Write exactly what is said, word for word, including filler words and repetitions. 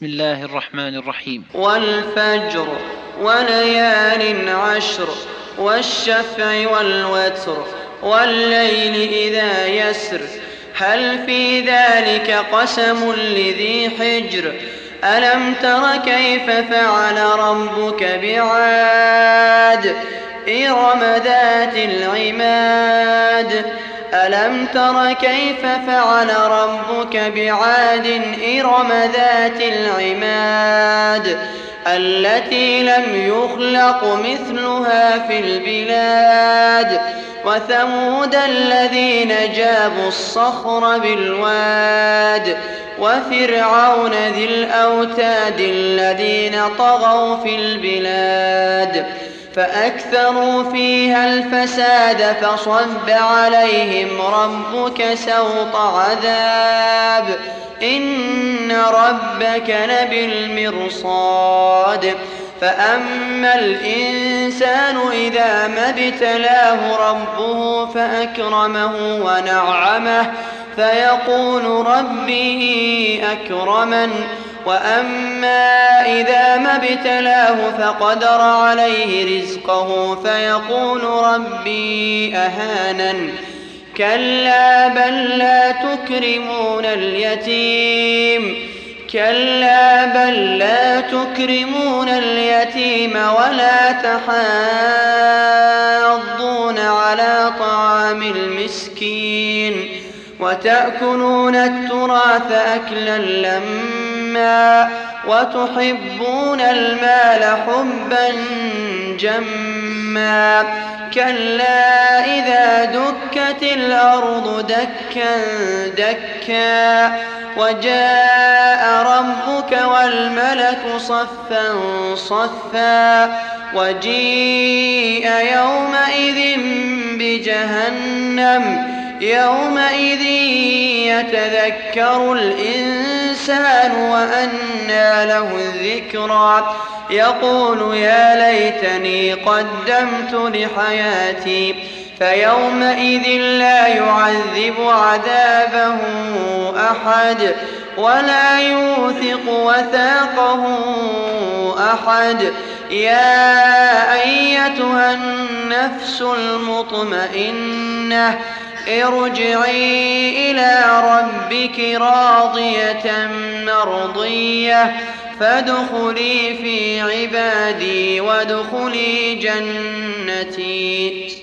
بسم الله الرحمن الرحيم. والفجر وليال عشر والشفع والوتر والليل إذا يسر هل في ذلك قسم لذي حجر ألم تر كيف فعل ربك بعاد إرم ذات العماد ألم تر كيف فعل ربك بعاد إرم ذات العماد التي لم يخلق مثلها في البلاد وثمود الذين جابوا الصخر بالواد وفرعون ذي الأوتاد الذين طغوا في البلاد فأكثروا فيها الفساد فصب عليهم ربك سوط عذاب إن ربك لبالمرصاد فأما الإنسان إذا ما ابتلاه ربه فأكرمه ونعمه فيقول ربي أكرمن وأما إذا ما ابتلاه فقدر عليه رزقه فيقول ربي أهانن كلا بل لا تكرمون اليتيم كلا بل لا تكرمون اليتيم ولا تحاضون على طعام المسكين وتأكلون التراث أكلا لما وتحبون المال حبا جما كلا إذا دكت الأرض دكا دكا وجاء ربك والملك صفا صفا وجيء يومئذ بجهنم يومئذ يتذكر الإنسان وأنى له الذكرى يقول يا ليتني قدمت لحياتي فيومئذ لا يعذب عذابه أحد ولا يوثق وثاقه أحد يا أيتها النفس المطمئنة ارجعي إلى ربك راضية مرضية فادخلي في عبادي وادخلي جنتي.